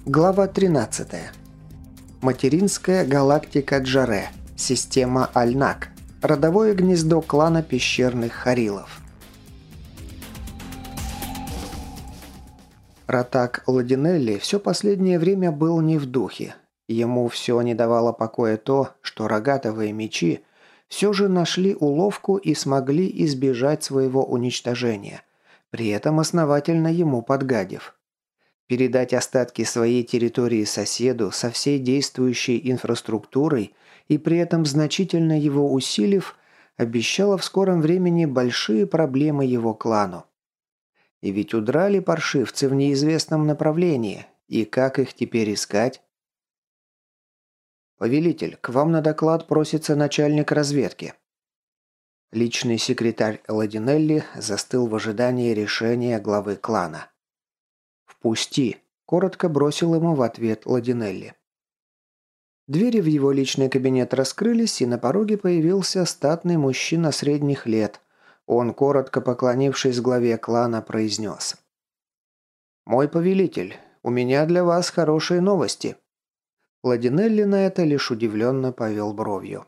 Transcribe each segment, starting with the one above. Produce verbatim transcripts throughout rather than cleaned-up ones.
Глава тринадцатая. Материнская галактика Джаре. Система Альнак. Родовое гнездо клана пещерных Харилов. Ратак Ладинелли все последнее время был не в духе. Ему все не давало покоя то, что рогатовые мечи все же нашли уловку и смогли избежать своего уничтожения, при этом основательно ему подгадив. Передать остатки своей территории соседу со всей действующей инфраструктурой и при этом значительно его усилив, обещало в скором времени большие проблемы его клану. И ведь удрали паршивцы в неизвестном направлении, и как их теперь искать? «Повелитель, к вам на доклад просится начальник разведки». Личный секретарь Ладинелли застыл в ожидании решения главы клана. «Впусти», – коротко бросил ему в ответ Ладинелли. Двери в его личный кабинет раскрылись, и на пороге появился статный мужчина средних лет. Он, коротко поклонившись главе клана, произнес: «Мой повелитель, у меня для вас хорошие новости». Ладинелли на это лишь удивленно повел бровью.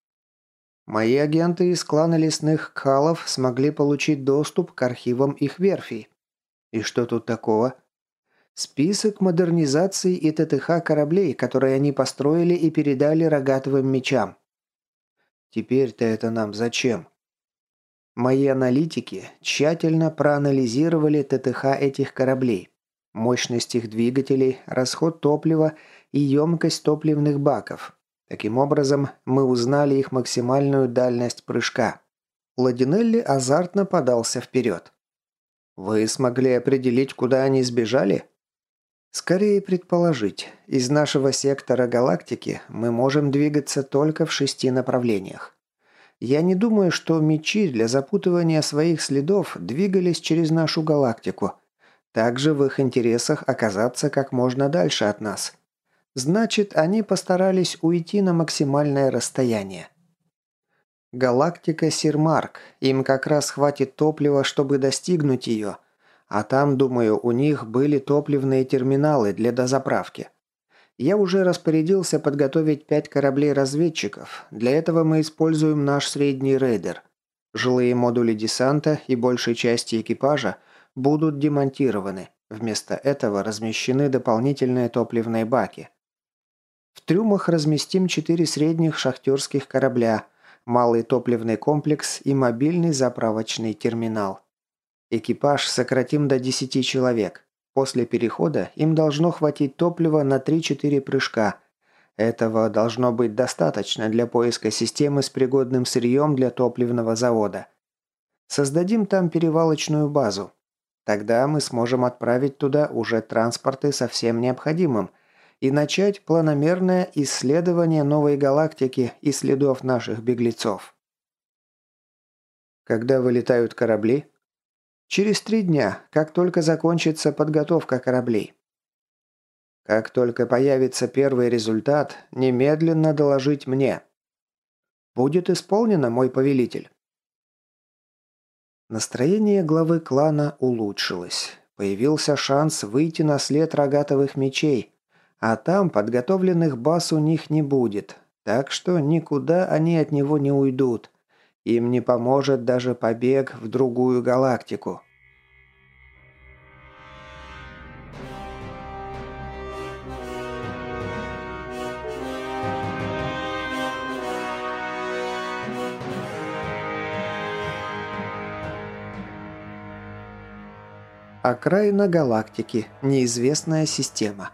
«Мои агенты из клана лесных Кхалов смогли получить доступ к архивам их верфей. И что тут такого? Список модернизаций и ТТХ кораблей, которые они построили и передали рогатовым мечам. Теперь-то это нам зачем? Мои аналитики тщательно проанализировали ТТХ этих кораблей, мощность их двигателей, расход топлива и емкость топливных баков. Таким образом, мы узнали их максимальную дальность прыжка». Ладинелли азартно подался вперед. «Вы смогли определить, куда они сбежали?» «Скорее предположить. Из нашего сектора галактики мы можем двигаться только в шести направлениях. Я не думаю, что мечи для запутывания своих следов двигались через нашу галактику. Также в их интересах оказаться как можно дальше от нас. Значит, они постарались уйти на максимальное расстояние. Галактика Сирмарк. Им как раз хватит топлива, чтобы достигнуть ее. А там, думаю, у них были топливные терминалы для дозаправки. Я уже распорядился подготовить пять кораблей-разведчиков. Для этого мы используем наш средний рейдер. Жилые модули десанта и большей части экипажа будут демонтированы. Вместо этого размещены дополнительные топливные баки. В трюмах разместим четыре средних шахтерских корабля, малый топливный комплекс и мобильный заправочный терминал. Экипаж сократим до десяти человек. После перехода им должно хватить топлива на три-четыре прыжка. Этого должно быть достаточно для поиска системы с пригодным сырьем для топливного завода. Создадим там перевалочную базу. Тогда мы сможем отправить туда уже транспорты со всем необходимым и начать планомерное исследование новой галактики и следов наших беглецов». «Когда вылетают корабли?» «Через три дня, как только закончится подготовка кораблей». «Как только появится первый результат, немедленно доложить мне». «Будет исполнено, мой повелитель». Настроение главы клана улучшилось. Появился шанс выйти на след рогатовых мечей, а там подготовленных баз у них не будет, так что никуда они от него не уйдут. Им не поможет даже побег в другую галактику. Окраина галактики. Неизвестная система.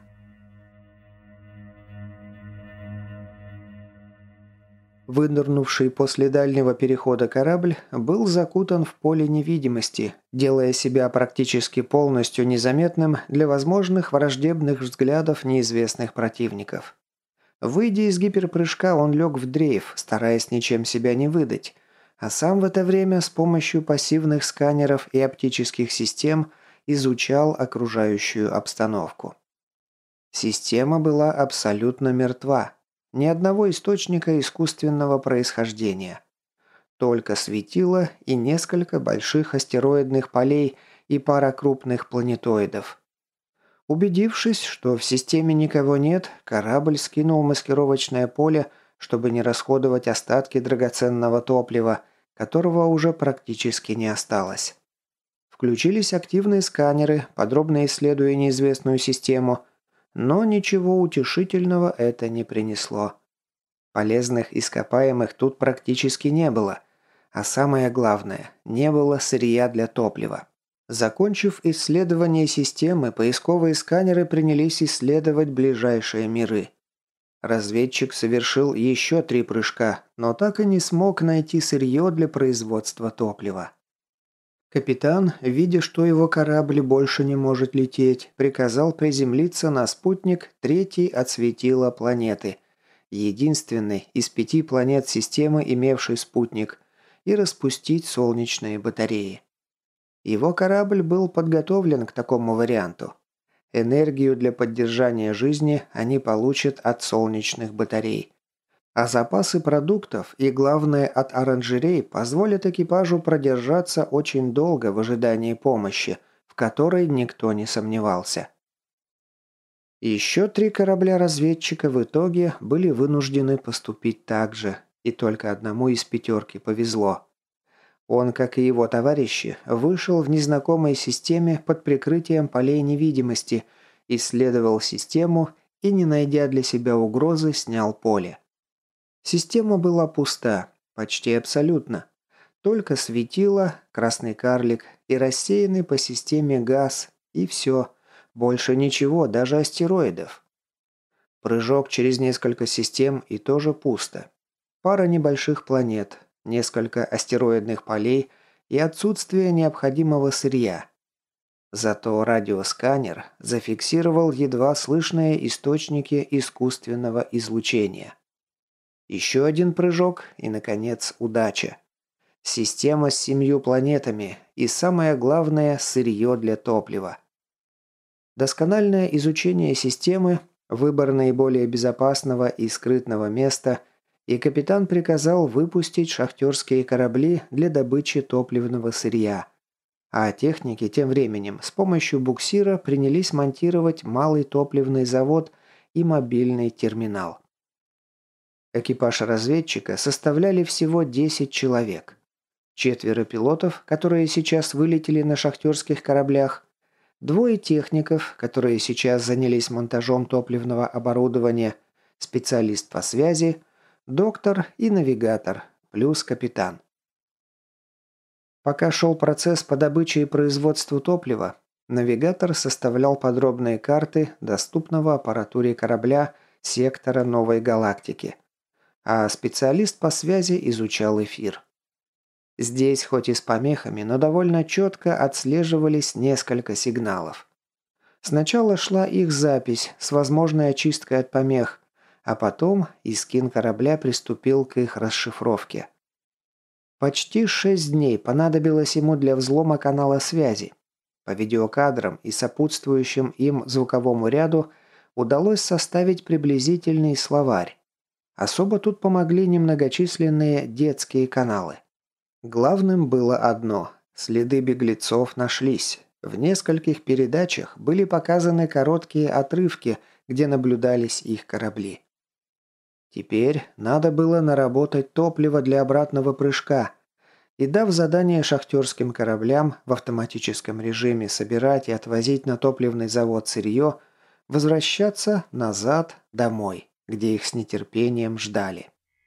Вынырнувший после дальнего перехода корабль был закутан в поле невидимости, делая себя практически полностью незаметным для возможных враждебных взглядов неизвестных противников. Выйдя из гиперпрыжка, он лег в дрейф, стараясь ничем себя не выдать, а сам в это время с помощью пассивных сканеров и оптических систем изучал окружающую обстановку. Система была абсолютно мертва. Ни одного источника искусственного происхождения. Только светило и несколько больших астероидных полей и пара крупных планетоидов. Убедившись, что в системе никого нет, корабль скинул маскировочное поле, чтобы не расходовать остатки драгоценного топлива, которого уже практически не осталось. Включились активные сканеры, подробно исследуя неизвестную систему, но ничего утешительного это не принесло. Полезных ископаемых тут практически не было, а самое главное, не было сырья для топлива. Закончив исследование системы, поисковые сканеры принялись исследовать ближайшие миры. Разведчик совершил еще три прыжка, но так и не смог найти сырье для производства топлива. Капитан, видя, что его корабль больше не может лететь, приказал приземлиться на спутник третьей от светила планеты, единственной из пяти планет системы, имевшей спутник, и распустить солнечные батареи. Его корабль был подготовлен к такому варианту. Энергию для поддержания жизни они получат от солнечных батарей. А запасы продуктов и, главное, от оранжерей позволят экипажу продержаться очень долго в ожидании помощи, в которой никто не сомневался. Еще три корабля-разведчика в итоге были вынуждены поступить так же, и только одному из пятерки повезло. Он, как и его товарищи, вышел в незнакомой системе под прикрытием полей невидимости, исследовал систему и, не найдя для себя угрозы, снял поле. Система была пуста, почти абсолютно. Только светило, красный карлик и рассеянный по системе газ, и все. Больше ничего, даже астероидов. Прыжок через несколько систем и тоже пусто. Пара небольших планет, несколько астероидных полей и отсутствие необходимого сырья. Зато радиосканер зафиксировал едва слышные источники искусственного излучения. Еще один прыжок и, наконец, удача. Система с семью планетами и, самое главное, сырье для топлива. Доскональное изучение системы, выбор наиболее безопасного и скрытного места, и капитан приказал выпустить шахтерские корабли для добычи топливного сырья. А техники тем временем с помощью буксира принялись монтировать малый топливный завод и мобильный терминал. Экипаж разведчика составляли всего десять человек. Четверо пилотов, которые сейчас вылетели на шахтерских кораблях, двое техников, которые сейчас занялись монтажом топливного оборудования, специалист по связи, доктор и навигатор, плюс капитан. Пока шел процесс по добыче и производству топлива, навигатор составлял подробные карты доступного аппаратуре корабля сектора новой галактики, а специалист по связи изучал эфир. Здесь, хоть и с помехами, но довольно четко отслеживались несколько сигналов. Сначала шла их запись с возможной очисткой от помех, а потом Искин корабля приступил к их расшифровке. Почти шесть дней понадобилось ему для взлома канала связи. По видеокадрам и сопутствующим им звуковому ряду удалось составить приблизительный словарь. Особо тут помогли немногочисленные детские каналы. Главным было одно – следы беглецов нашлись. В нескольких передачах были показаны короткие отрывки, где наблюдались их корабли. Теперь надо было наработать топливо для обратного прыжка и, дав задание шахтерским кораблям в автоматическом режиме собирать и отвозить на топливный завод сырье, возвращаться назад домой, где их с нетерпением ждали.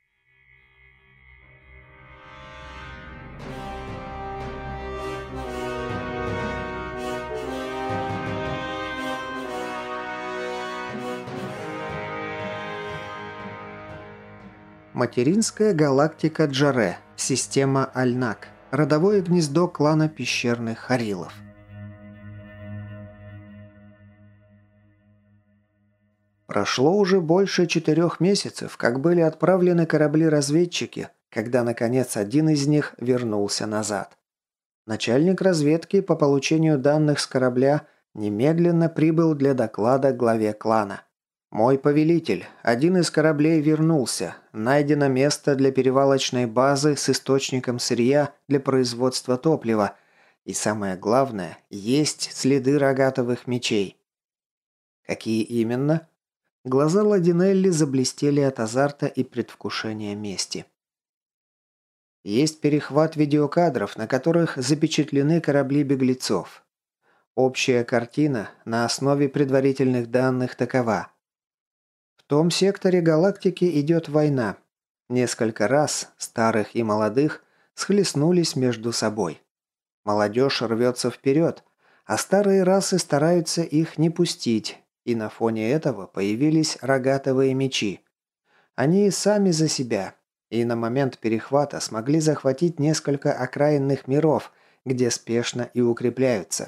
Материнская галактика Джаре, система Альнак, родовое гнездо клана пещерных Харилов. Прошло уже больше четырех месяцев, как были отправлены корабли-разведчики, когда, наконец, один из них вернулся назад. Начальник разведки по получению данных с корабля немедленно прибыл для доклада главе клана. «Мой повелитель, один из кораблей вернулся. Найдено место для перевалочной базы с источником сырья для производства топлива. И самое главное, есть следы рогатовых мечей». Какие именно? Глаза Ладинелли заблестели от азарта и предвкушения мести. Есть перехват видеокадров, на которых запечатлены корабли беглецов. Общая картина на основе предварительных данных такова. В том секторе галактики идет война. Несколько раз, старых и молодых, схлестнулись между собой. Молодежь рвется вперед, а старые расы стараются их не пустить, и на фоне этого появились рогатовые мечи. Они сами за себя, и на момент перехвата смогли захватить несколько окраинных миров, где спешно и укрепляются.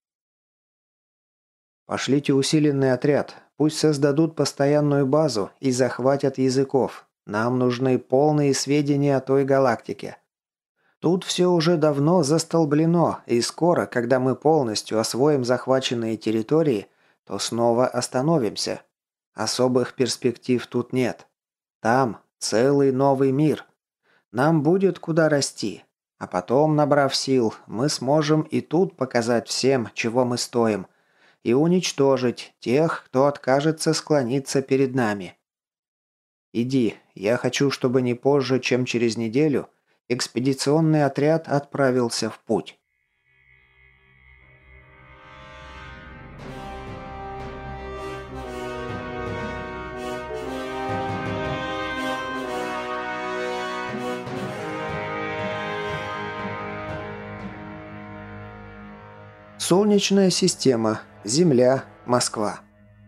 Пошлите усиленный отряд, пусть создадут постоянную базу и захватят языков. Нам нужны полные сведения о той галактике. Тут все уже давно застолблено, и скоро, когда мы полностью освоим захваченные территории, то снова остановимся. Особых перспектив тут нет. Там целый новый мир. Нам будет куда расти. А потом, набрав сил, мы сможем и тут показать всем, чего мы стоим, и уничтожить тех, кто откажется склониться перед нами. Иди, я хочу, чтобы не позже, чем через неделю, экспедиционный отряд отправился в путь. Солнечная система. Земля. Москва.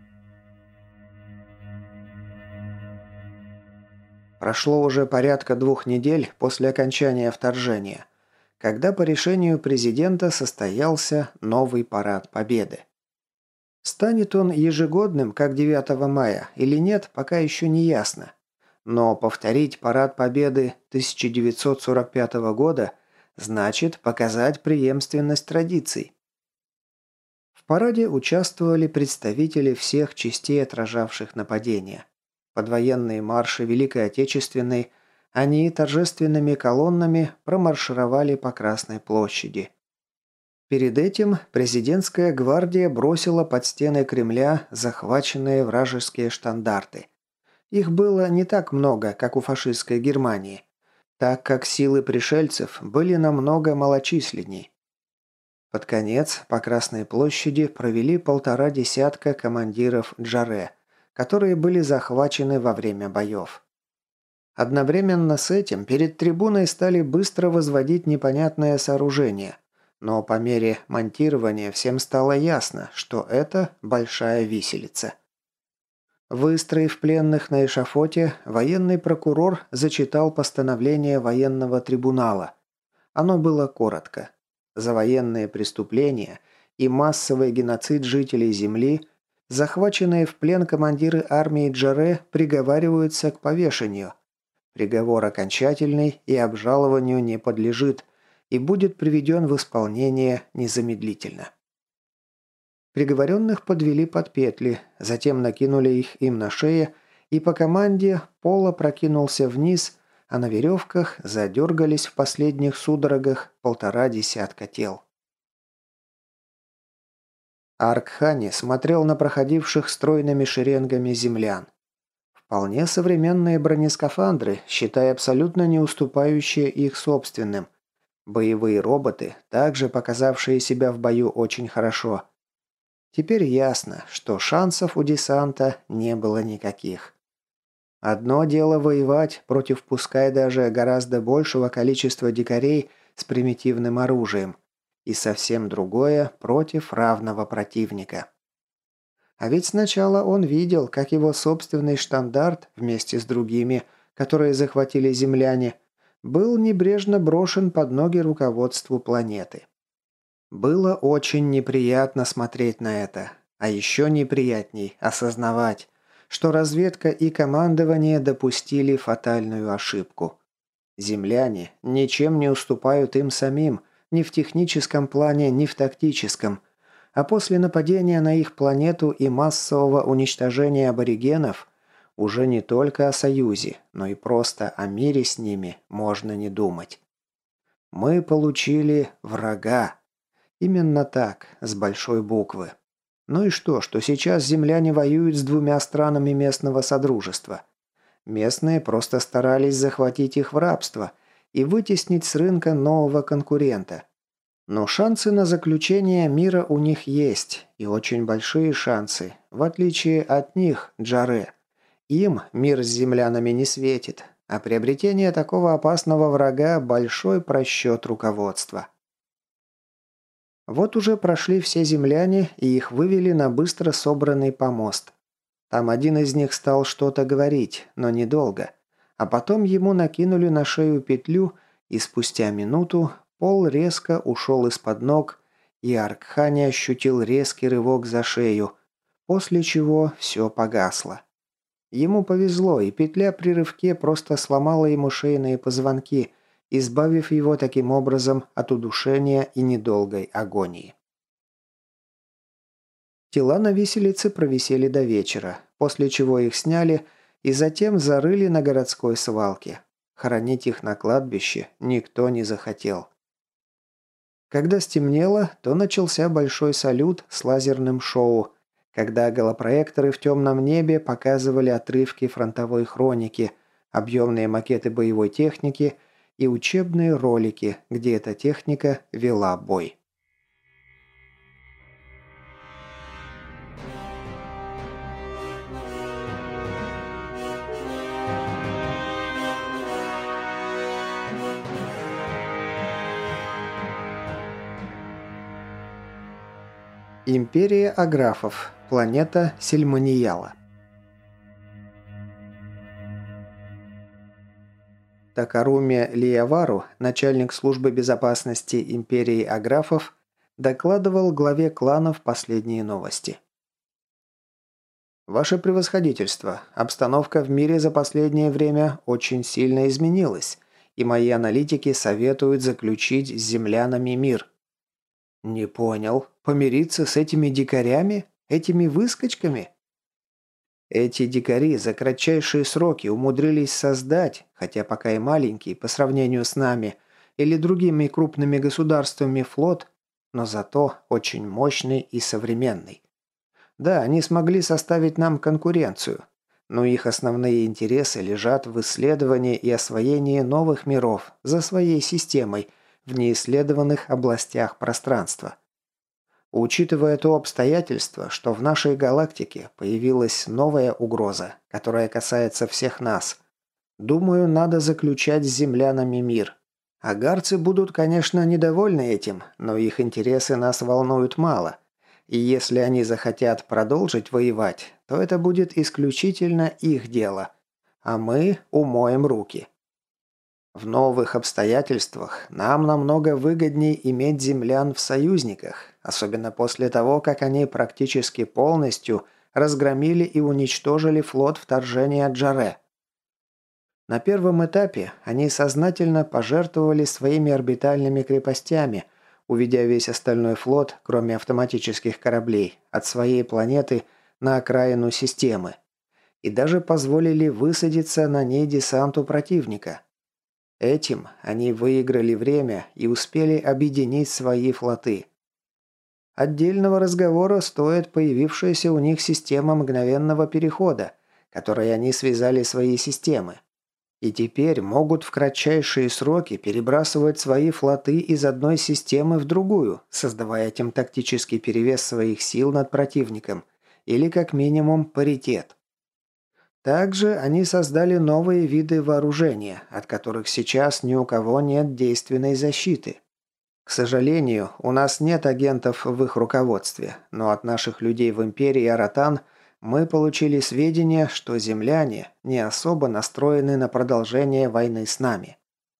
Прошло уже порядка двух недель после окончания вторжения, когда по решению президента состоялся новый парад Победы. Станет он ежегодным, как девятого мая, или нет, пока еще не ясно. Но повторить парад Победы тысяча девятьсот сорок пятого года значит показать преемственность традиций. В параде участвовали представители всех частей, отражавших нападения. Под военные марши Великой Отечественной они торжественными колоннами промаршировали по Красной площади. Перед этим президентская гвардия бросила под стены Кремля захваченные вражеские штандарты. Их было не так много, как у фашистской Германии, так как силы пришельцев были намного малочисленней. Под конец по Красной площади провели полтора десятка командиров Джаре, которые были захвачены во время боев. Одновременно с этим перед трибуной стали быстро возводить непонятное сооружение, но по мере монтирования всем стало ясно, что это большая виселица. Выстроив пленных на эшафоте, военный прокурор зачитал постановление военного трибунала. Оно было коротко. За военные преступления и массовый геноцид жителей Земли захваченные в плен командиры армии Джаре приговариваются к повешению. Приговор окончательный и обжалованию не подлежит и будет приведен в исполнение незамедлительно. Приговоренных подвели под петли, затем накинули их им на шеи, и по команде пол опрокинулся вниз, а на веревках задергались в последних судорогах полтора десятка тел. Аркхани смотрел на проходивших стройными шеренгами землян. Вполне современные бронескафандры, считая абсолютно не уступающие их собственным. Боевые роботы, также показавшие себя в бою очень хорошо. Теперь ясно, что шансов у десанта не было никаких. Одно дело воевать против пускай даже гораздо большего количества дикарей с примитивным оружием, и совсем другое против равного противника. А ведь сначала он видел, как его собственный штандарт вместе с другими, которые захватили земляне, был небрежно брошен под ноги руководству планеты. Было очень неприятно смотреть на это, а еще неприятней осознавать, что разведка и командование допустили фатальную ошибку. Земляне ничем не уступают им самим, ни в техническом плане, ни в тактическом, а после нападения на их планету и массового уничтожения аборигенов уже не только о союзе, но и просто о мире с ними можно не думать. Мы получили врага. Именно так, с большой буквы. Ну и что, что сейчас земляне воюют с двумя странами местного содружества? Местные просто старались захватить их в рабство и вытеснить с рынка нового конкурента. Но шансы на заключение мира у них есть, и очень большие шансы, в отличие от них, Джаре. Им мир с землянами не светит, а приобретение такого опасного врага – большой просчет руководства. Вот уже прошли все земляне, и их вывели на быстро собранный помост. Там один из них стал что-то говорить, но недолго. А потом ему накинули на шею петлю, и спустя минуту пол резко ушел из-под ног, и Аркхани ощутил резкий рывок за шею, после чего все погасло. Ему повезло, и петля при рывке просто сломала ему шейные позвонки, избавив его таким образом от удушения и недолгой агонии. Тела на виселице провисели до вечера, после чего их сняли и затем зарыли на городской свалке. Хоронить их на кладбище никто не захотел. Когда стемнело, то начался большой салют с лазерным шоу, когда голопроекторы в темном небе показывали отрывки фронтовой хроники, объемные макеты боевой техники и учебные ролики, где эта техника вела бой. Империя Аграфов. Планета Сельманияла. Такаруми Лиявару, начальник службы безопасности Империи Аграфов, докладывал главе кланов последние новости. «Ваше превосходительство, обстановка в мире за последнее время очень сильно изменилась, и мои аналитики советуют заключить с землянами мир». «Не понял. Помириться с этими дикарями? Этими выскочками?» Эти дикари за кратчайшие сроки умудрились создать, хотя пока и маленький по сравнению с нами или другими крупными государствами флот, но зато очень мощный и современный. Да, они смогли составить нам конкуренцию, но их основные интересы лежат в исследовании и освоении новых миров за своей системой в неисследованных областях пространства. Учитывая то обстоятельство, что в нашей галактике появилась новая угроза, которая касается всех нас, думаю, надо заключать с землянами мир. Агарцы будут, конечно, недовольны этим, но их интересы нас волнуют мало. И если они захотят продолжить воевать, то это будет исключительно их дело. А мы умоем руки. В новых обстоятельствах нам намного выгоднее иметь землян в союзниках, особенно после того, как они практически полностью разгромили и уничтожили флот вторжения Джаре. На первом этапе они сознательно пожертвовали своими орбитальными крепостями, уведя весь остальной флот, кроме автоматических кораблей, от своей планеты на окраину системы, и даже позволили высадиться на ней десанту противника. Этим они выиграли время и успели объединить свои флоты. Отдельного разговора стоит появившаяся у них система мгновенного перехода, которой они связали свои системы. И теперь могут в кратчайшие сроки перебрасывать свои флоты из одной системы в другую, создавая этим тактический перевес своих сил над противником, или как минимум паритет. Также они создали новые виды вооружения, от которых сейчас ни у кого нет действенной защиты. К сожалению, у нас нет агентов в их руководстве, но от наших людей в Империи Аратан мы получили сведения, что земляне не особо настроены на продолжение войны с нами.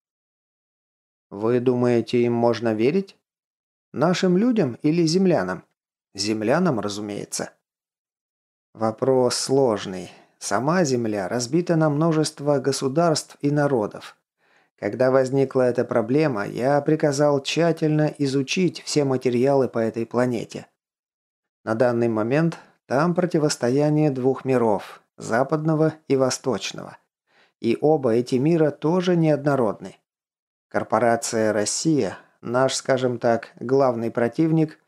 Вы думаете, им можно верить? Нашим людям или землянам? Землянам, разумеется. Вопрос сложный. Сама Земля разбита на множество государств и народов. Когда возникла эта проблема, я приказал тщательно изучить все материалы по этой планете. На данный момент там противостояние двух миров – западного и восточного. И оба эти мира тоже неоднородны. Корпорация «Россия», наш, скажем так, главный противник,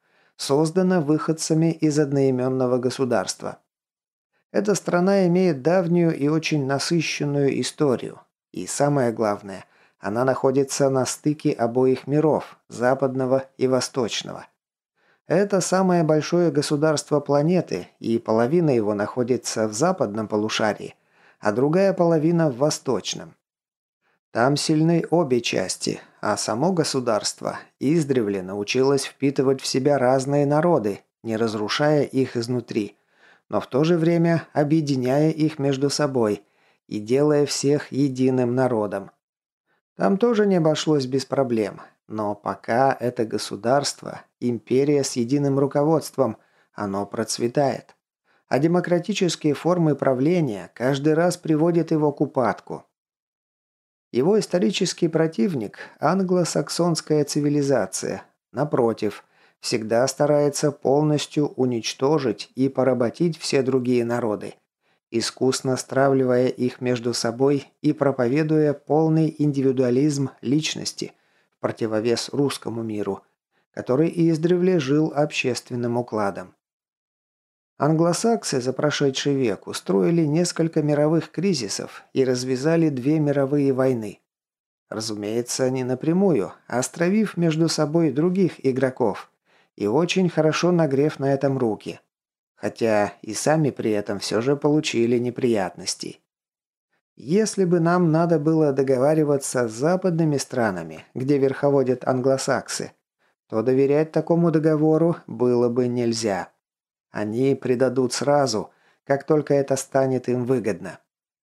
создана выходцами из одноименного государства. Эта страна имеет давнюю и очень насыщенную историю. И самое главное, она находится на стыке обоих миров, западного и восточного. Это самое большое государство планеты, и половина его находится в западном полушарии, а другая половина в восточном. Там сильны обе части, а само государство издревле научилось впитывать в себя разные народы, не разрушая их изнутри, но в то же время объединяя их между собой и делая всех единым народом. Там тоже не обошлось без проблем, но пока это государство, империя с единым руководством, оно процветает. А демократические формы правления каждый раз приводят его к упадку. Его исторический противник – англосаксонская цивилизация, напротив, всегда старается полностью уничтожить и поработить все другие народы, искусно стравливая их между собой и проповедуя полный индивидуализм личности в противовес русскому миру, который издревле жил общественным укладом. Англосаксы за прошедший век устроили несколько мировых кризисов и развязали две мировые войны. Разумеется, не напрямую, а стравив между собой других игроков и очень хорошо нагрев на этом руки. Хотя и сами при этом все же получили неприятности. Если бы нам надо было договариваться с западными странами, где верховодят англосаксы, то доверять такому договору было бы нельзя. Они предадут сразу, как только это станет им выгодно.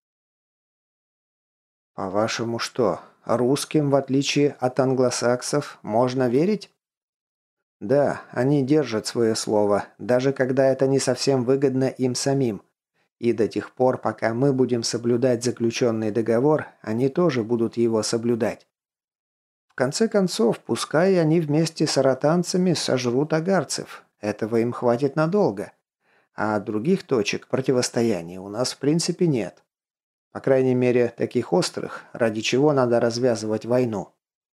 По-вашему что, русским, в отличие от англосаксов, можно верить? Да, они держат свое слово, даже когда это не совсем выгодно им самим. И до тех пор, пока мы будем соблюдать заключенный договор, они тоже будут его соблюдать. В конце концов, пускай они вместе с аратанцами сожрут агарцев. Этого им хватит надолго. А других точек противостояния у нас в принципе нет. По крайней мере, таких острых, ради чего надо развязывать войну.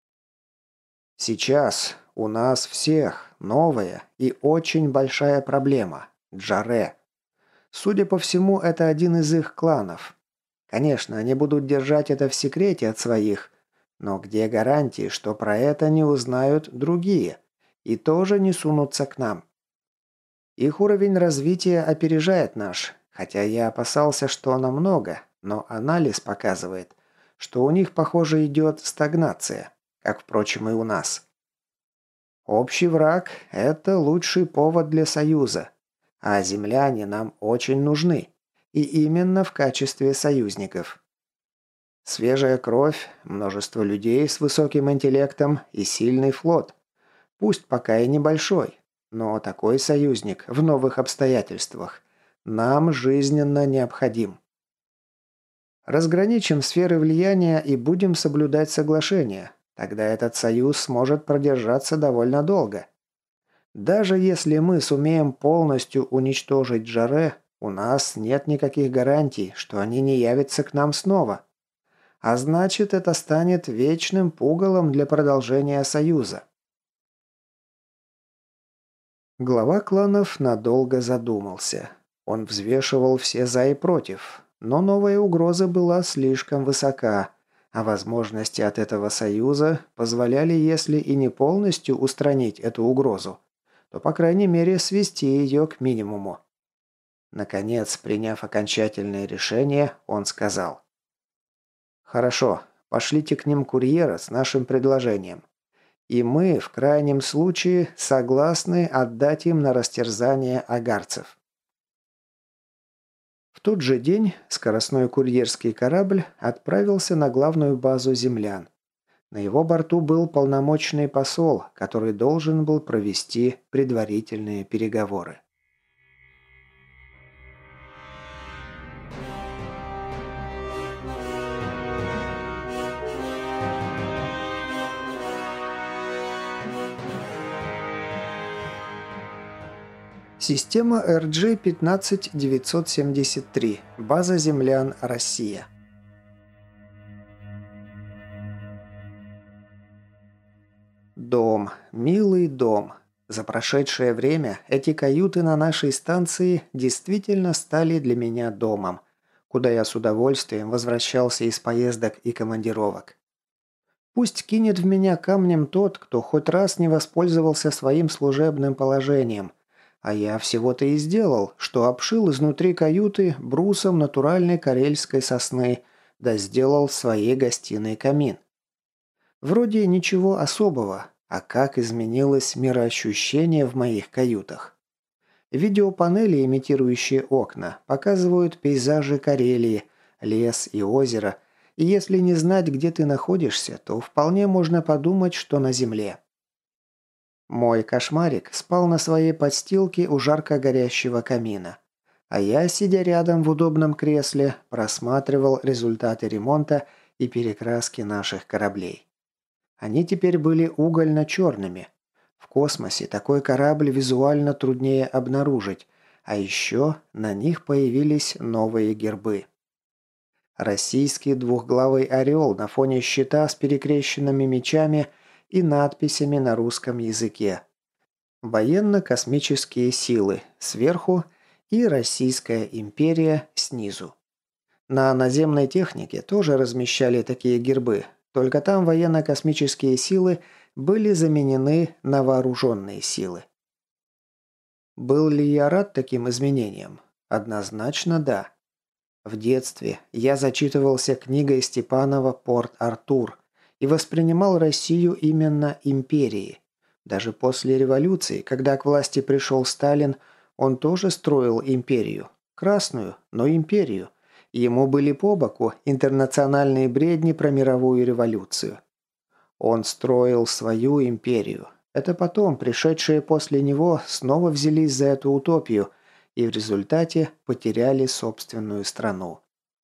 Сейчас у нас всех новая и очень большая проблема – Джаре. Судя по всему, это один из их кланов. Конечно, они будут держать это в секрете от своих, но где гарантии, что про это не узнают другие и тоже не сунутся к нам? Их уровень развития опережает наш, хотя я опасался, что намного, но анализ показывает, что у них, похоже, идет стагнация, как, впрочем, и у нас. Общий враг – это лучший повод для союза, а земляне нам очень нужны, и именно в качестве союзников. Свежая кровь, множество людей с высоким интеллектом и сильный флот. Пусть пока и небольшой, но такой союзник в новых обстоятельствах нам жизненно необходим. Разграничим сферы влияния и будем соблюдать соглашения. Тогда этот союз сможет продержаться довольно долго. Даже если мы сумеем полностью уничтожить Джаре, у нас нет никаких гарантий, что они не явятся к нам снова. А значит, это станет вечным пугалом для продолжения союза. Глава кланов надолго задумался. Он взвешивал все за и против, но новая угроза была слишком высока, а возможности от этого союза позволяли, если и не полностью устранить эту угрозу, то, по крайней мере, свести ее к минимуму. Наконец, приняв окончательное решение, он сказал: «Хорошо, пошлите к ним курьера с нашим предложением. И мы, в крайнем случае, согласны отдать им на растерзание агарцев». В тот же день скоростной курьерский корабль отправился на главную базу землян. На его борту был полномочный посол, который должен был провести предварительные переговоры. Система эр джи пятнадцать девятьсот семьдесят три. База землян, Россия. Дом. Милый дом. За прошедшее время эти каюты на нашей станции действительно стали для меня домом, куда я с удовольствием возвращался из поездок и командировок. Пусть кинет в меня камнем тот, кто хоть раз не воспользовался своим служебным положением, а я всего-то и сделал, что обшил изнутри каюты брусом натуральной карельской сосны, да сделал в своей гостиной камин. Вроде ничего особого, а как изменилось мироощущение в моих каютах. Видеопанели, имитирующие окна, показывают пейзажи Карелии, лес и озеро, и если не знать, где ты находишься, то вполне можно подумать, что на земле. Мой кошмарик спал на своей подстилке у жарко горящего камина, а я, сидя рядом в удобном кресле, просматривал результаты ремонта и перекраски наших кораблей. Они теперь были угольно-черными. В космосе такой корабль визуально труднее обнаружить, а еще на них появились новые гербы. Российский двухглавый орел на фоне щита с перекрещенными мечами и надписями на русском языке. Военно-космические силы сверху и Российская империя снизу. На наземной технике тоже размещали такие гербы, только там военно-космические силы были заменены на вооруженные силы. Был ли я рад таким изменениям? Однозначно да. В детстве я зачитывался книгой Степанова «Порт-Артур» и воспринимал Россию именно империей. Даже после революции, когда к власти пришел Сталин, он тоже строил империю. Красную, но империю. Ему были по боку интернациональные бредни про мировую революцию. Он строил свою империю. Это потом, пришедшие после него, снова взялись за эту утопию и в результате потеряли собственную страну.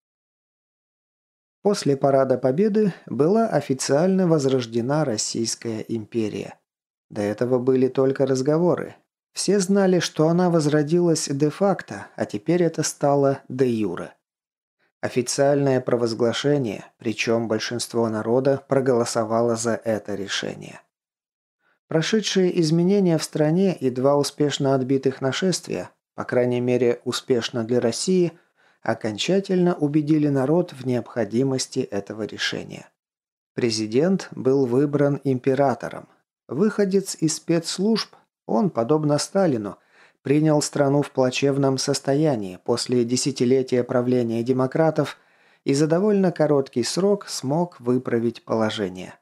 После Парада Победы была официально возрождена Российская империя. До этого были только разговоры. Все знали, что она возродилась де-факто, а теперь это стало де-юре. Официальное провозглашение, причем большинство народа проголосовало за это решение. Прошедшие изменения в стране и два успешно отбитых нашествия, по крайней мере успешно для России, окончательно убедили народ в необходимости этого решения. Президент был выбран императором. Выходец из спецслужб, он, подобно Сталину, принял страну в плачевном состоянии после десятилетия правления демократов и за довольно короткий срок смог выправить положение.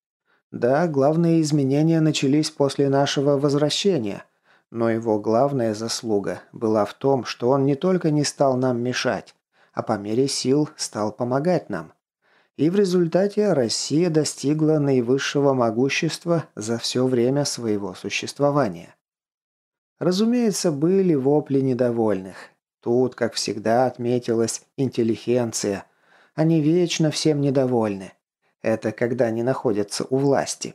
Да, главные изменения начались после нашего возвращения, но его главная заслуга была в том, что он не только не стал нам мешать, а по мере сил стал помогать нам. И в результате Россия достигла наивысшего могущества за все время своего существования. Разумеется, были вопли недовольных. Тут, как всегда, отметилась интеллигенция. Они вечно всем недовольны. Это когда не находятся у власти.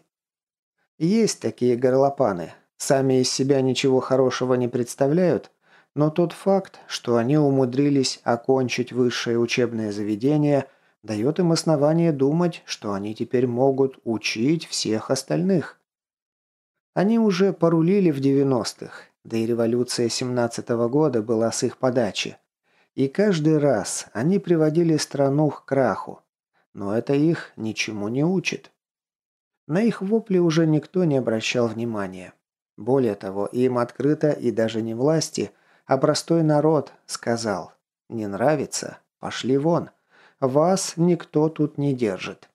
Есть такие горлопаны. Сами из себя ничего хорошего не представляют, но тот факт, что они умудрились окончить высшее учебное заведение, дает им основание думать, что они теперь могут учить всех остальных. Они уже порулили в девяностых, да и революция семнадцатого года была с их подачи. И каждый раз они приводили страну к краху. Но это их ничему не учит. На их вопли уже никто не обращал внимания. Более того, им открыто и даже не власти, а простой народ сказал: «Не нравится? Пошли вон. Вас никто тут не держит».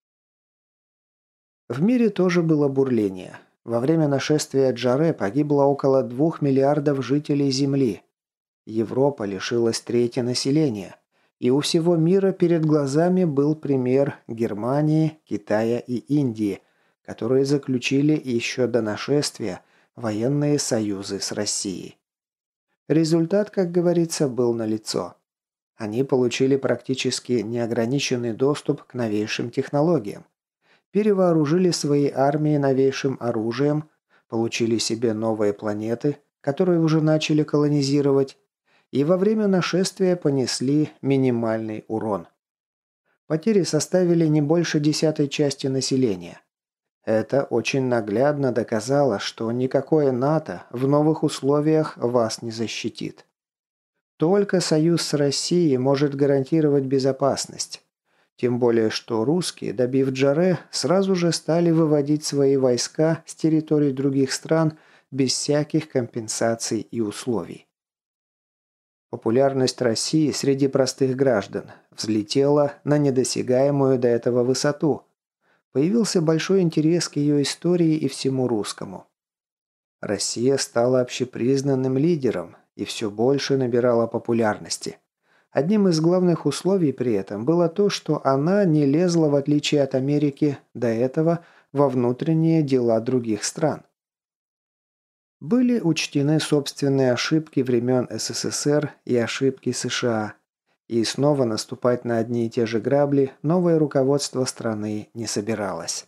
В мире тоже было бурление. Во время нашествия Джаре погибло около двух миллиардов жителей Земли. Европа лишилась трети населения. И у всего мира перед глазами был пример Германии, Китая и Индии, которые заключили еще до нашествия военные союзы с Россией. Результат, как говорится, был налицо. Они получили практически неограниченный доступ к новейшим технологиям, перевооружили свои армии новейшим оружием, получили себе новые планеты, которые уже начали колонизировать, и во время нашествия понесли минимальный урон. Потери составили не больше десятой части населения. Это очень наглядно доказало, что никакое НАТО в новых условиях вас не защитит. Только союз с Россией может гарантировать безопасность. Тем более, что русские, добив Джаре, сразу же стали выводить свои войска с территорий других стран без всяких компенсаций и условий. Популярность России среди простых граждан взлетела на недосягаемую до этого высоту. Появился большой интерес к ее истории и всему русскому. Россия стала общепризнанным лидером и все больше набирала популярности. Одним из главных условий при этом было то, что она не лезла, в отличие от Америки, до этого во внутренние дела других стран. Были учтены собственные ошибки времен СССР и ошибки США, и снова наступать на одни и те же грабли новое руководство страны не собиралось.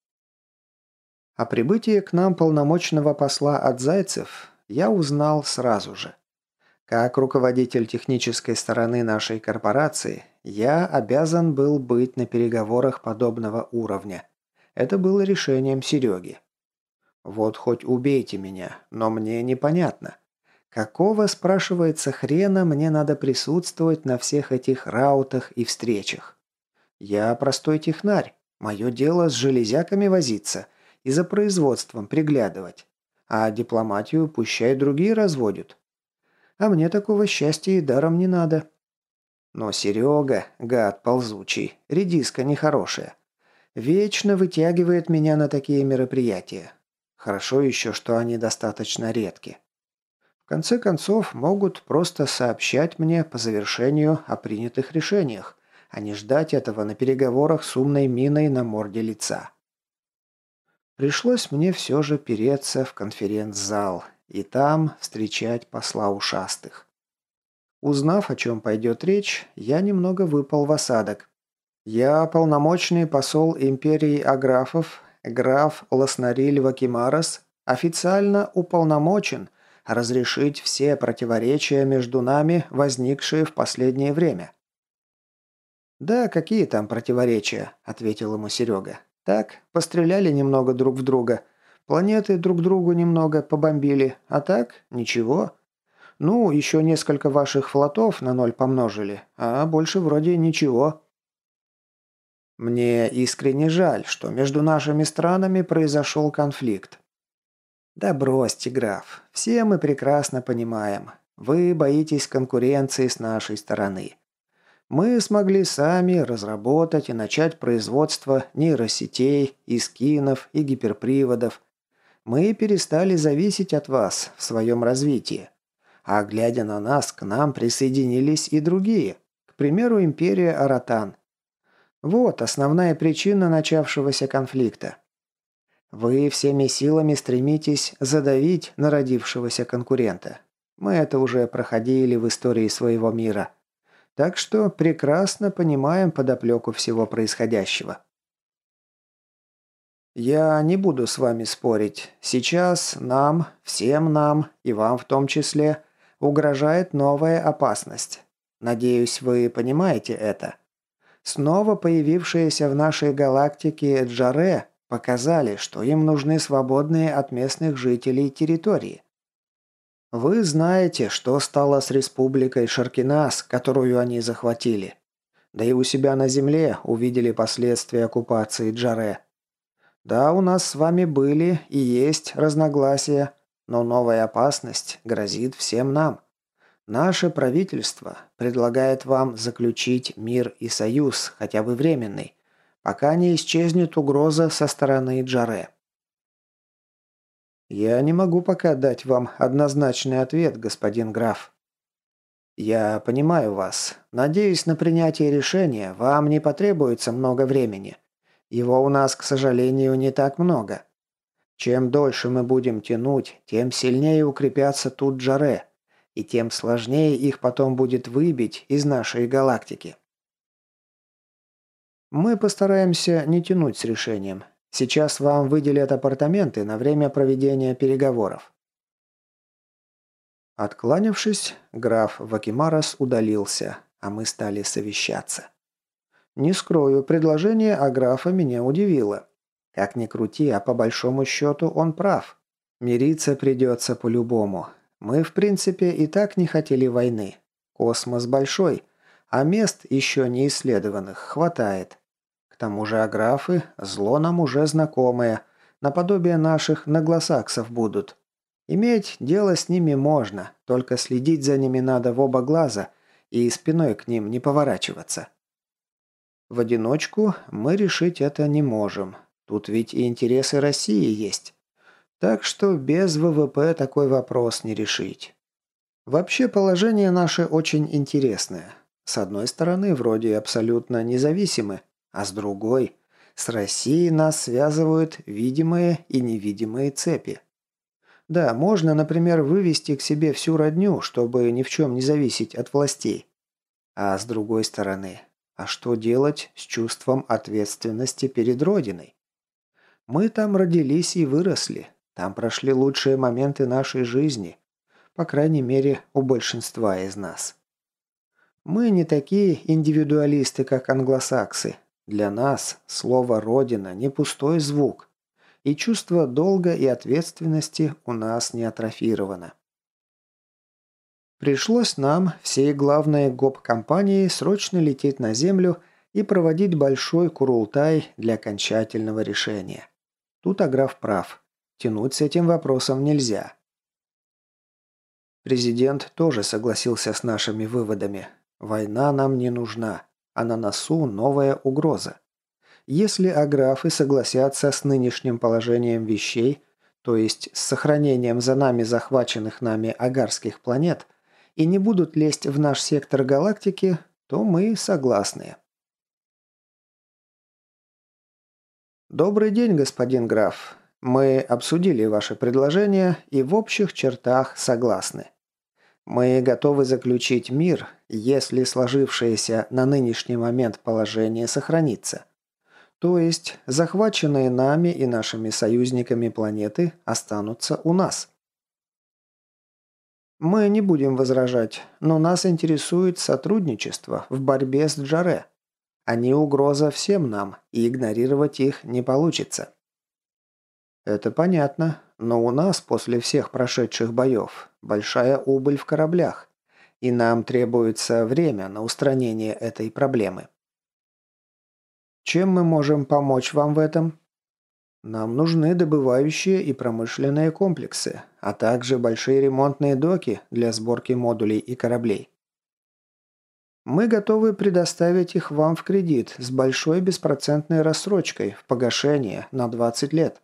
О прибытии к нам полномочного посла от Зайцев я узнал сразу же. Как руководитель технической стороны нашей корпорации, я обязан был быть на переговорах подобного уровня. Это было решением Сереги. Вот хоть убейте меня, но мне непонятно. Какого, спрашивается, хрена мне надо присутствовать на всех этих раутах и встречах? Я простой технарь. Мое дело с железяками возиться и за производством приглядывать. А дипломатию пущай другие разводят. А мне такого счастья и даром не надо. Но Серега, гад ползучий, редиска нехорошая, вечно вытягивает меня на такие мероприятия. Хорошо еще, что они достаточно редки. В конце концов, могут просто сообщать мне по завершению о принятых решениях, а не ждать этого на переговорах с умной миной на морде лица. Пришлось мне все же переться в конференц-зал и там встречать посла ушастых. Узнав, о чем пойдет речь, я немного выпал в осадок. Я полномочный посол империи Аграфов, граф Ласнариль Вакимарас, официально уполномочен разрешить все противоречия между нами, возникшие в последнее время. «Да, какие там противоречия?» – ответил ему Серега. «Так, постреляли немного друг в друга. Планеты друг другу немного побомбили. А так, ничего. Ну, еще несколько ваших флотов на ноль помножили. А больше вроде ничего». «Мне искренне жаль, что между нашими странами произошел конфликт». «Да бросьте, граф. Все мы прекрасно понимаем. Вы боитесь конкуренции с нашей стороны. Мы смогли сами разработать и начать производство нейросетей, и скинов, и гиперприводов. Мы перестали зависеть от вас в своем развитии. А глядя на нас, к нам присоединились и другие. К примеру, империя Аратан. Вот основная причина начавшегося конфликта. Вы всеми силами стремитесь задавить народившегося конкурента. Мы это уже проходили в истории своего мира. Так что прекрасно понимаем подоплеку всего происходящего. Я не буду с вами спорить. Сейчас нам, всем нам, и вам в том числе, угрожает новая опасность. Надеюсь, вы понимаете это. Снова появившиеся в нашей галактике Джаре показали, что им нужны свободные от местных жителей территории. Вы знаете, что стало с республикой Шаркинас, которую они захватили. Да и у себя на Земле увидели последствия оккупации Джаре. Да, у нас с вами были и есть разногласия, но новая опасность грозит всем нам. Наше правительство предлагает вам заключить мир и союз, хотя бы временный, пока не исчезнет угроза со стороны Джаре. Я не могу пока дать вам однозначный ответ, господин граф. Я понимаю вас. Надеюсь, на принятие решения вам не потребуется много времени. Его у нас, к сожалению, не так много. Чем дольше мы будем тянуть, тем сильнее укрепятся тут Джаре, и тем сложнее их потом будет выбить из нашей галактики. Мы постараемся не тянуть с решением. Сейчас вам выделят апартаменты на время проведения переговоров». Откланявшись, граф Вакимарас удалился, а мы стали совещаться. Не скрою, предложение Аграфа меня удивило. Как ни крути, а по большому счету он прав. Мириться придется по-любому. Мы, в принципе, и так не хотели войны. Космос большой, а мест еще не исследованных хватает. К тому же аграфы– зло нам уже знакомое, наподобие наших наглосаксов будут. Иметь дело с ними можно, только следить за ними надо в оба глаза и спиной к ним не поворачиваться. В одиночку мы решить это не можем. Тут ведь и интересы России есть. Так что без вэ вэ пэ такой вопрос не решить. Вообще положение наше очень интересное. С одной стороны, вроде абсолютно независимы, а с другой, с Россией нас связывают видимые и невидимые цепи. Да, можно, например, вывести к себе всю родню, чтобы ни в чем не зависеть от властей. А с другой стороны, а что делать с чувством ответственности перед Родиной? Мы там родились и выросли, там прошли лучшие моменты нашей жизни, по крайней мере, у большинства из нас. Мы не такие индивидуалисты, как англосаксы. Для нас слово «родина» не пустой звук, и чувство долга и ответственности у нас не атрофировано. Пришлось нам, всей главной гоп-компании, срочно лететь на Землю и проводить большой курултай для окончательного решения. Тут Аграф прав. Тянуть с этим вопросом нельзя. Президент тоже согласился с нашими выводами. Война нам не нужна, а на носу новая угроза. Если аграфы согласятся с нынешним положением вещей, то есть с сохранением за нами захваченных нами агарских планет, и не будут лезть в наш сектор галактики, то мы согласны. Добрый день, господин граф. Мы обсудили ваше предложение и в общих чертах согласны. Мы готовы заключить мир, если сложившееся на нынешний момент положение сохранится. То есть захваченные нами и нашими союзниками планеты останутся у нас. Мы не будем возражать, но нас интересует сотрудничество в борьбе с Джаре. Они угроза всем нам, и игнорировать их не получится. Это понятно, но у нас после всех прошедших боев большая убыль в кораблях, и нам требуется время на устранение этой проблемы. Чем мы можем помочь вам в этом? Нам нужны добывающие и промышленные комплексы, а также большие ремонтные доки для сборки модулей и кораблей. Мы готовы предоставить их вам в кредит с большой беспроцентной рассрочкой в погашение на двадцать лет.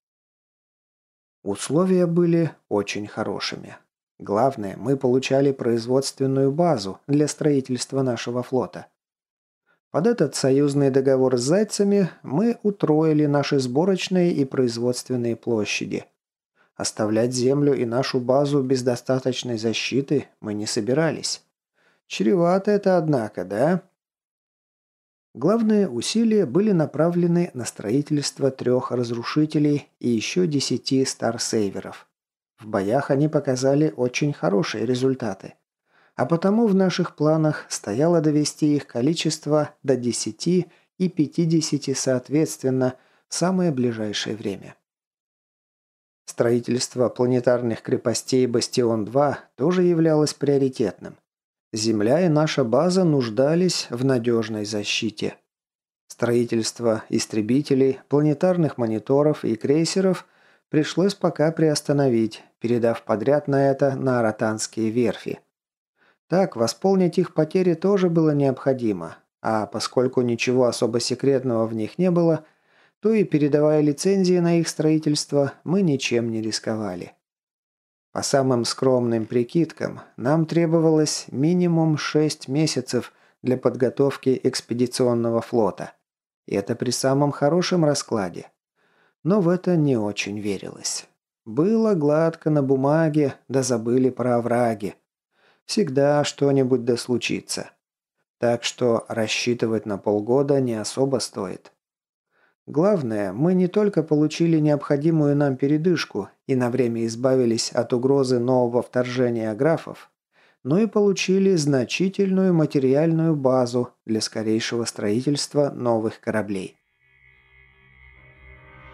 Условия были очень хорошими. Главное, мы получали производственную базу для строительства нашего флота. Под этот союзный договор с зайцами мы утроили наши сборочные и производственные площади. Оставлять землю и нашу базу без достаточной защиты мы не собирались. Чревато это, однако, да? Главные усилия были направлены на строительство трех разрушителей и еще десяти старсейверов. В боях они показали очень хорошие результаты. А потому в наших планах стояло довести их количество до десяти и пятидесяти соответственно в самое ближайшее время. Строительство планетарных крепостей «Бастион-два» тоже являлось приоритетным. Земля и наша база нуждались в надежной защите. Строительство истребителей, планетарных мониторов и крейсеров пришлось пока приостановить, передав подряд на это на аратанские верфи. Так, восполнить их потери тоже было необходимо, а поскольку ничего особо секретного в них не было, то и передавая лицензии на их строительство, мы ничем не рисковали. По самым скромным прикидкам, нам требовалось минимум шесть месяцев для подготовки экспедиционного флота. И это при самом хорошем раскладе. Но в это не очень верилось. Было гладко на бумаге, да забыли про овраги. Всегда что-нибудь да случится. Так что рассчитывать на полгода не особо стоит. Главное, мы не только получили необходимую нам передышку и на время избавились от угрозы нового вторжения аграфов, но и получили значительную материальную базу для скорейшего строительства новых кораблей.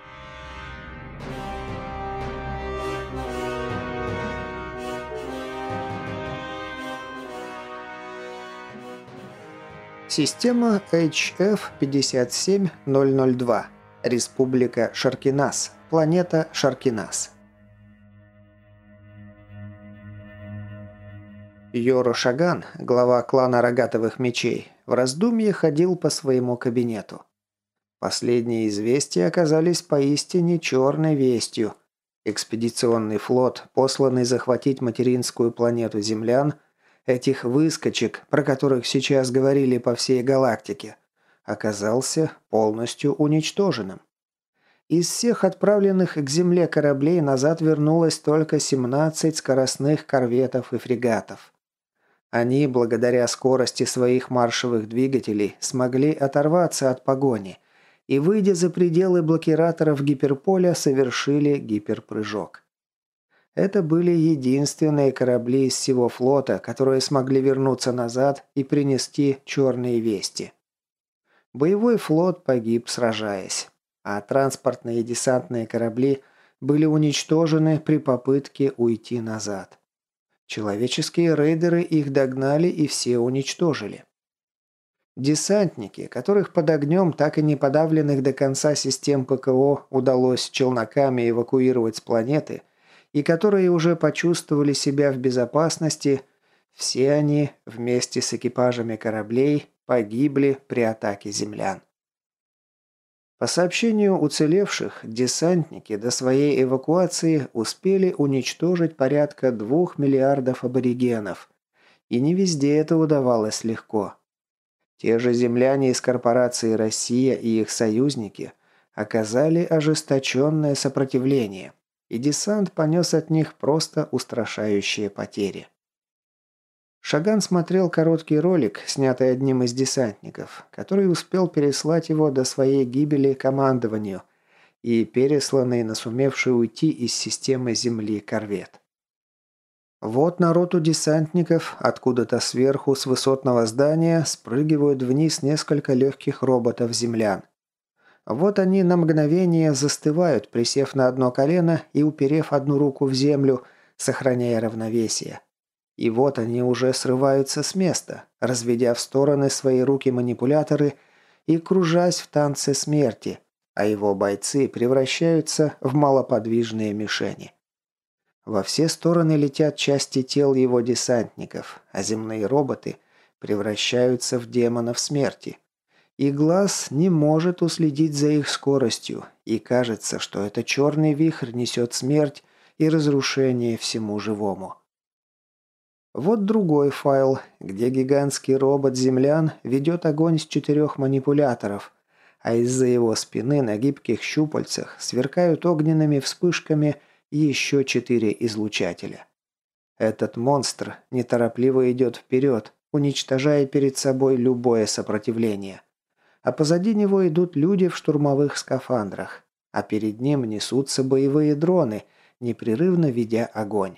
Система эйч эф пятьдесят семь ноль два. Республика Шаркинас. Планета Шаркинас. Йоро Шаган, глава клана Рогатовых Мечей, в раздумье ходил по своему кабинету. Последние известия оказались поистине черной вестью. Экспедиционный флот, посланный захватить материнскую планету землян, этих выскочек, про которых сейчас говорили по всей галактике, оказался полностью уничтоженным. Из всех отправленных к Земле кораблей назад вернулось только семнадцать скоростных корветов и фрегатов. Они, благодаря скорости своих маршевых двигателей, смогли оторваться от погони и, выйдя за пределы блокираторов гиперполя, совершили гиперпрыжок. Это были единственные корабли из всего флота, которые смогли вернуться назад и принести черные вести. Боевой флот погиб, сражаясь, а транспортные и десантные корабли были уничтожены при попытке уйти назад. Человеческие рейдеры их догнали и все уничтожили. Десантники, которых под огнем так и не подавленных до конца систем ПКО удалось челноками эвакуировать с планеты, и которые уже почувствовали себя в безопасности, все они вместе с экипажами кораблей погибли при атаке землян. По сообщению уцелевших, десантники до своей эвакуации успели уничтожить порядка двух миллиардов аборигенов, и не везде это удавалось легко. Те же земляне из корпорации «Россия» и их союзники оказали ожесточенное сопротивление, и десант понес от них просто устрашающие потери. Шаган смотрел короткий ролик, снятый одним из десантников, который успел переслать его до своей гибели командованию и пересланный на сумевший уйти из системы Земли корвет. Вот на роту десантников откуда-то сверху с высотного здания спрыгивают вниз несколько легких роботов-землян. Вот они на мгновение застывают, присев на одно колено и уперев одну руку в землю, сохраняя равновесие. И вот они уже срываются с места, разведя в стороны свои руки-манипуляторы и кружась в танце смерти, а его бойцы превращаются в малоподвижные мишени. Во все стороны летят части тел его десантников, а земные роботы превращаются в демонов смерти. И глаз не может уследить за их скоростью, и кажется, что это черный вихрь несет смерть и разрушение всему живому. Вот другой файл, где гигантский робот-землян ведет огонь с четырех манипуляторов, а из-за его спины на гибких щупальцах сверкают огненными вспышками еще четыре излучателя. Этот монстр неторопливо идет вперед, уничтожая перед собой любое сопротивление. А позади него идут люди в штурмовых скафандрах, а перед ним несутся боевые дроны, непрерывно ведя огонь.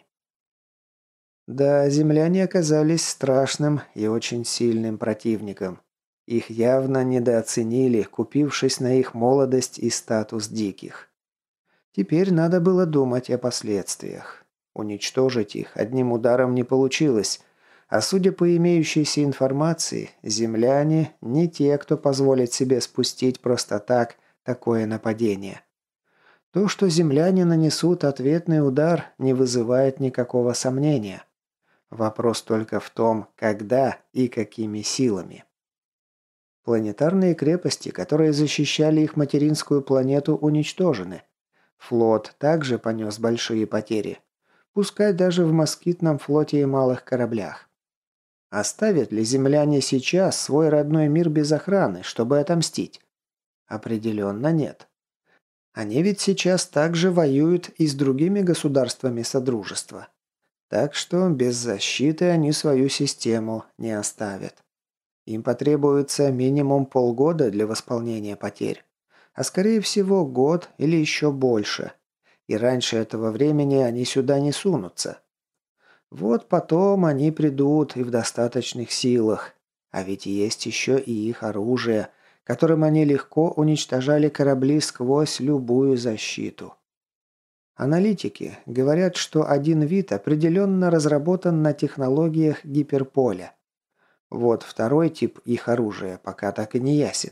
Да, земляне оказались страшным и очень сильным противником. Их явно недооценили, купившись на их молодость и статус диких. Теперь надо было думать о последствиях. Уничтожить их одним ударом не получилось, а судя по имеющейся информации, земляне не те, кто позволит себе спустить просто так такое нападение. То, что земляне нанесут ответный удар, не вызывает никакого сомнения. Вопрос только в том, когда и какими силами. Планетарные крепости, которые защищали их материнскую планету, уничтожены. Флот также понес большие потери. Пускай даже в москитном флоте и малых кораблях. Оставят ли земляне сейчас свой родной мир без охраны, чтобы отомстить? Определенно нет. Они ведь сейчас также воюют и с другими государствами Содружества. Так что без защиты они свою систему не оставят. Им потребуется минимум полгода для восполнения потерь. А скорее всего год или еще больше. И раньше этого времени они сюда не сунутся. Вот потом они придут и в достаточных силах. А ведь есть еще и их оружие, которым они легко уничтожали корабли сквозь любую защиту. Аналитики говорят, что один вид определенно разработан на технологиях гиперполя. Вот второй тип их оружия пока так и не ясен.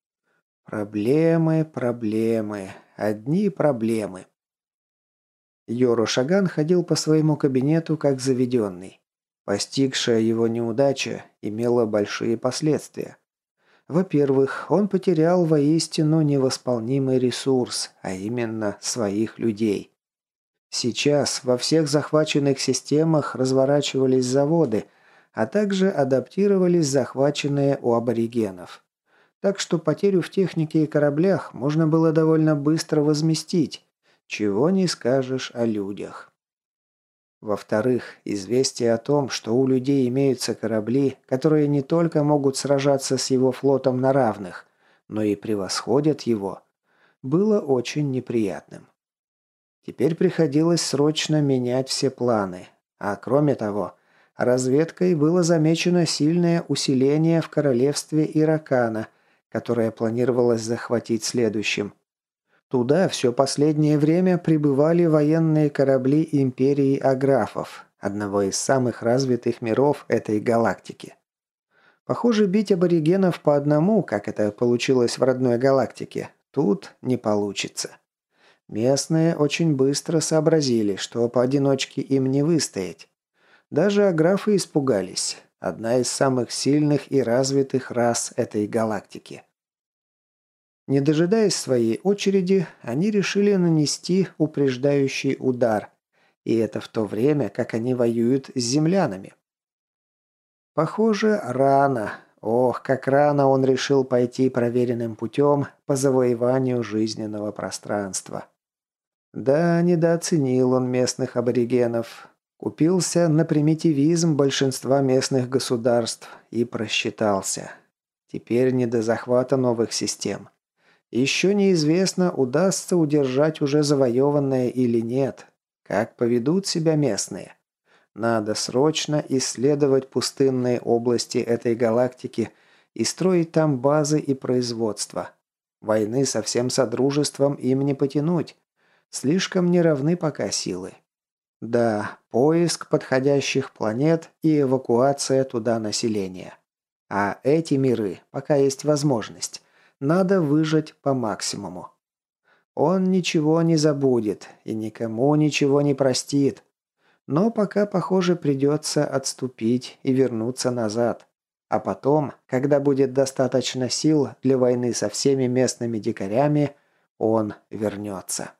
Проблемы, проблемы, одни проблемы. Йоро Шаган ходил по своему кабинету как заведенный. Постигшая его неудача имела большие последствия. Во-первых, он потерял воистину невосполнимый ресурс, а именно своих людей. Сейчас во всех захваченных системах разворачивались заводы, а также адаптировались захваченные у аборигенов. Так что потерю в технике и кораблях можно было довольно быстро возместить, чего не скажешь о людях. Во-вторых, известие о том, что у людей имеются корабли, которые не только могут сражаться с его флотом на равных, но и превосходят его, было очень неприятным. Теперь приходилось срочно менять все планы. А кроме того, разведкой было замечено сильное усиление в королевстве Иракана, которое планировалось захватить следующим. Туда все последнее время прибывали военные корабли империи Аграфов, одного из самых развитых миров этой галактики. Похоже, бить аборигенов по одному, как это получилось в родной галактике, тут не получится. Местные очень быстро сообразили, что поодиночке им не выстоять. Даже аграфы испугались. Одна из самых сильных и развитых рас этой галактики. Не дожидаясь своей очереди, они решили нанести упреждающий удар. И это в то время, как они воюют с землянами. Похоже, рано. Ох, как рано он решил пойти проверенным путем по завоеванию жизненного пространства. Да, недооценил он местных аборигенов. Купился на примитивизм большинства местных государств и просчитался. Теперь не до захвата новых систем. Еще неизвестно, удастся удержать уже завоеванное или нет. Как поведут себя местные? Надо срочно исследовать пустынные области этой галактики и строить там базы и производства. Войны со всем Содружеством им не потянуть. Слишком неравны пока силы. Да, поиск подходящих планет и эвакуация туда населения. А эти миры, пока есть возможность, надо выжать по максимуму. Он ничего не забудет и никому ничего не простит. Но пока, похоже, придется отступить и вернуться назад. А потом, когда будет достаточно сил для войны со всеми местными дикарями, он вернется.